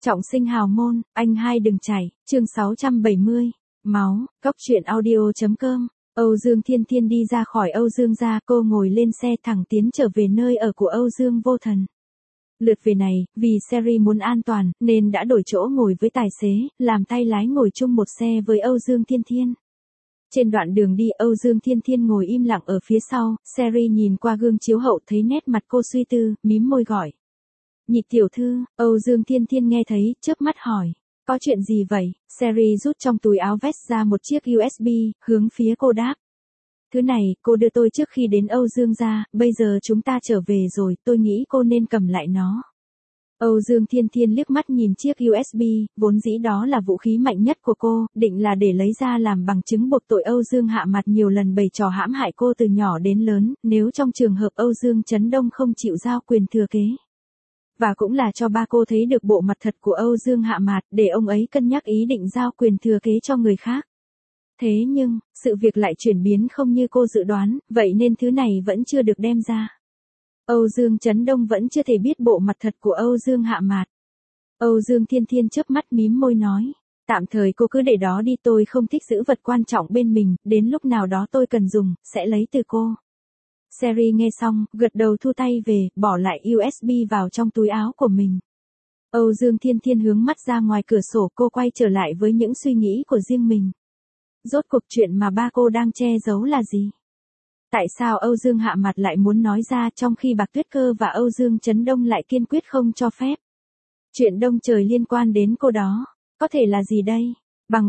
Trọng sinh hào môn, anh hai đừng chảy, chương 670. Máu, Cóc truyện audio.com. Âu Dương Thiên Thiên đi ra khỏi Âu Dương gia, cô ngồi lên xe thẳng tiến trở về nơi ở của Âu Dương Vô Thần. Lượt về này, vì Sherry muốn an toàn, nên đã đổi chỗ ngồi với tài xế, làm tay lái ngồi chung một xe với Âu Dương Thiên Thiên. Trên đoạn đường đi, Âu Dương Thiên Thiên ngồi im lặng ở phía sau, Sherry nhìn qua gương chiếu hậu thấy nét mặt cô suy tư, mím môi gọi. Nhị tiểu thư. Âu Dương Thiên Thiên nghe thấy, chớp mắt hỏi. Có chuyện gì vậy? Sherry rút trong túi áo vest ra một chiếc USB, hướng phía cô đáp. Thứ này, cô đưa tôi trước khi đến Âu Dương gia, bây giờ chúng ta trở về rồi, tôi nghĩ cô nên cầm lại nó. Âu Dương Thiên Thiên liếc mắt nhìn chiếc USB, vốn dĩ đó là vũ khí mạnh nhất của cô, định là để lấy ra làm bằng chứng buộc tội Âu Dương Hạ Mạt nhiều lần bày trò hãm hại cô từ nhỏ đến lớn, nếu trong trường hợp Âu Dương Chấn Đông không chịu giao quyền thừa kế. Và cũng là cho ba cô thấy được bộ mặt thật của Âu Dương Hạ Mạt, để ông ấy cân nhắc ý định giao quyền thừa kế cho người khác. Thế nhưng, sự việc lại chuyển biến không như cô dự đoán, vậy nên thứ này vẫn chưa được đem ra. Âu Dương Chấn Đông vẫn chưa thể biết bộ mặt thật của Âu Dương Hạ Mạt. Âu Dương Thiên Thiên chớp mắt mím môi nói. Tạm thời cô cứ để đó đi, tôi không thích giữ vật quan trọng bên mình, đến lúc nào đó tôi cần dùng, sẽ lấy từ cô. Sherry nghe xong, gật đầu thu tay về, bỏ lại USB vào trong túi áo của mình. Âu Dương Thiên Thiên hướng mắt ra ngoài cửa sổ, cô quay trở lại với những suy nghĩ của riêng mình. Rốt cuộc chuyện mà ba cô đang che giấu là gì? Tại sao Âu Dương Hạ Mạt lại muốn nói ra trong khi Bạc Tuyết Cơ và Âu Dương Chấn Đông lại kiên quyết không cho phép? Chuyện đông trời liên quan đến cô đó, có thể là gì đây? Bằng.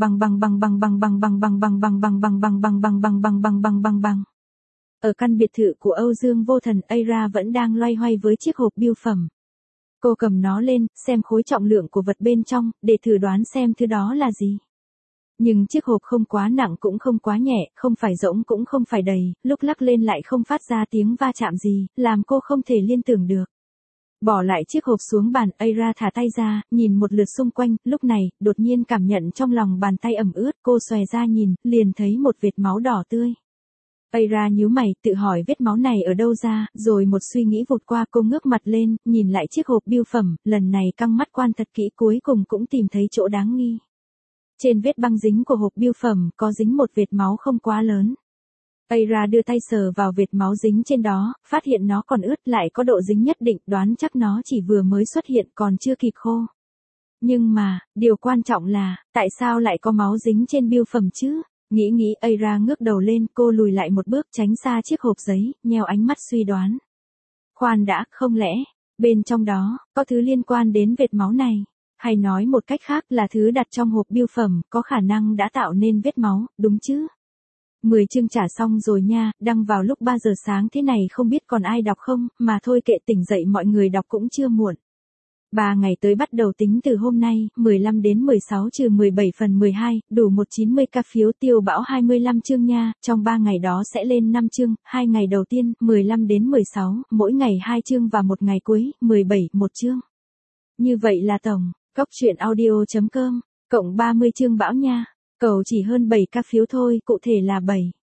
Ở căn biệt thự của Âu Dương Vô Thần, Aira vẫn đang loay hoay với chiếc hộp bưu phẩm. Cô cầm nó lên, xem khối trọng lượng của vật bên trong, để thử đoán xem thứ đó là gì. Nhưng chiếc hộp không quá nặng cũng không quá nhẹ, không phải rỗng cũng không phải đầy, lúc lắc lên lại không phát ra tiếng va chạm gì, làm cô không thể liên tưởng được. Bỏ lại chiếc hộp xuống bàn, Aira thả tay ra, nhìn một lượt xung quanh, lúc này, đột nhiên cảm nhận trong lòng bàn tay ẩm ướt, cô xòe ra nhìn, liền thấy một vệt máu đỏ tươi. Aira nhíu mày, tự hỏi vết máu này ở đâu ra, rồi một suy nghĩ vụt qua, cô ngước mặt lên, nhìn lại chiếc hộp bưu phẩm, lần này căng mắt quan thật kỹ, cuối cùng cũng tìm thấy chỗ đáng nghi. Trên vết băng dính của hộp bưu phẩm, có dính một vệt máu không quá lớn. Aira đưa tay sờ vào vệt máu dính trên đó, phát hiện nó còn ướt, lại có độ dính nhất định, đoán chắc nó chỉ vừa mới xuất hiện, còn chưa kịp khô. Nhưng mà, điều quan trọng là, tại sao lại có máu dính trên bưu phẩm chứ? Nghĩ, Aira ngước đầu lên, cô lùi lại một bước, tránh xa chiếc hộp giấy, nheo ánh mắt suy đoán. Khoan đã, không lẽ, bên trong đó, có thứ liên quan đến vệt máu này? Hay nói một cách khác là thứ đặt trong hộp bưu phẩm, có khả năng đã tạo nên vết máu, đúng chứ? 10 chương trả xong rồi nha, đăng vào lúc 3 giờ sáng thế này không biết còn ai đọc không, mà thôi kệ, tỉnh dậy mọi người đọc cũng chưa muộn. 3 ngày tới bắt đầu tính từ hôm nay, 15 đến 16 trừ 17 phần 12, đủ 190k phiếu Tiêu Bão 25 chương nha, trong 3 ngày đó sẽ lên 5 chương, 2 ngày đầu tiên, 15 đến 16, mỗi ngày 2 chương và một ngày cuối, 17, 1 chương. Như vậy là tổng, Cóc truyện audio.com, cộng 30 chương bão nha, cầu chỉ hơn 7k phiếu thôi, cụ thể là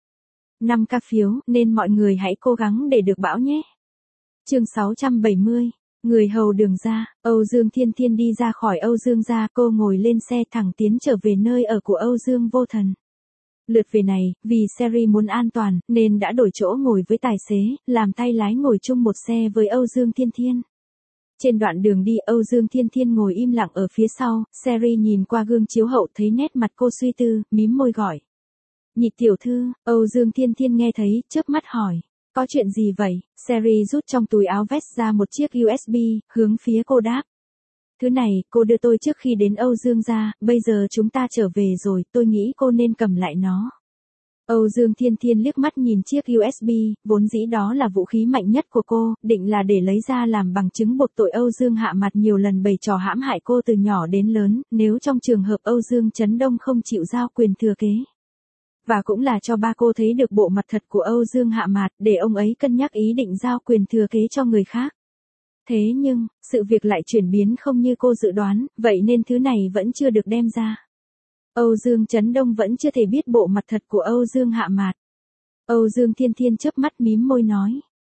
5k phiếu, nên mọi người hãy cố gắng để được bão nhé. Chương 670. Người hầu đường ra, Âu Dương Thiên Thiên đi ra khỏi Âu Dương gia, cô ngồi lên xe thẳng tiến trở về nơi ở của Âu Dương Vô Thần. Lượt về này, vì Sherry muốn an toàn, nên đã đổi chỗ ngồi với tài xế, làm tay lái ngồi chung một xe với Âu Dương Thiên Thiên. Trên đoạn đường đi, Âu Dương Thiên Thiên ngồi im lặng ở phía sau, Sherry nhìn qua gương chiếu hậu thấy nét mặt cô suy tư, mím môi gọi. Nhị tiểu thư. Âu Dương Thiên Thiên nghe thấy, chớp mắt hỏi. Có chuyện gì vậy? Sherry rút trong túi áo vest ra một chiếc USB, hướng phía cô đáp. Thứ này, cô đưa tôi trước khi đến Âu Dương gia, bây giờ chúng ta trở về rồi, tôi nghĩ cô nên cầm lại nó. Âu Dương Thiên Thiên liếc mắt nhìn chiếc USB, vốn dĩ đó là vũ khí mạnh nhất của cô, định là để lấy ra làm bằng chứng buộc tội Âu Dương Hạ Mạt nhiều lần bày trò hãm hại cô từ nhỏ đến lớn, nếu trong trường hợp Âu Dương Chấn Đông không chịu giao quyền thừa kế. Và cũng là cho ba cô thấy được bộ mặt thật của Âu Dương Hạ Mạt, để ông ấy cân nhắc ý định giao quyền thừa kế cho người khác. Thế nhưng, sự việc lại chuyển biến không như cô dự đoán, vậy nên thứ này vẫn chưa được đem ra. Âu Dương Chấn Đông vẫn chưa thể biết bộ mặt thật của Âu Dương Hạ Mạt. Âu Dương Thiên Thiên chớp mắt mím môi nói.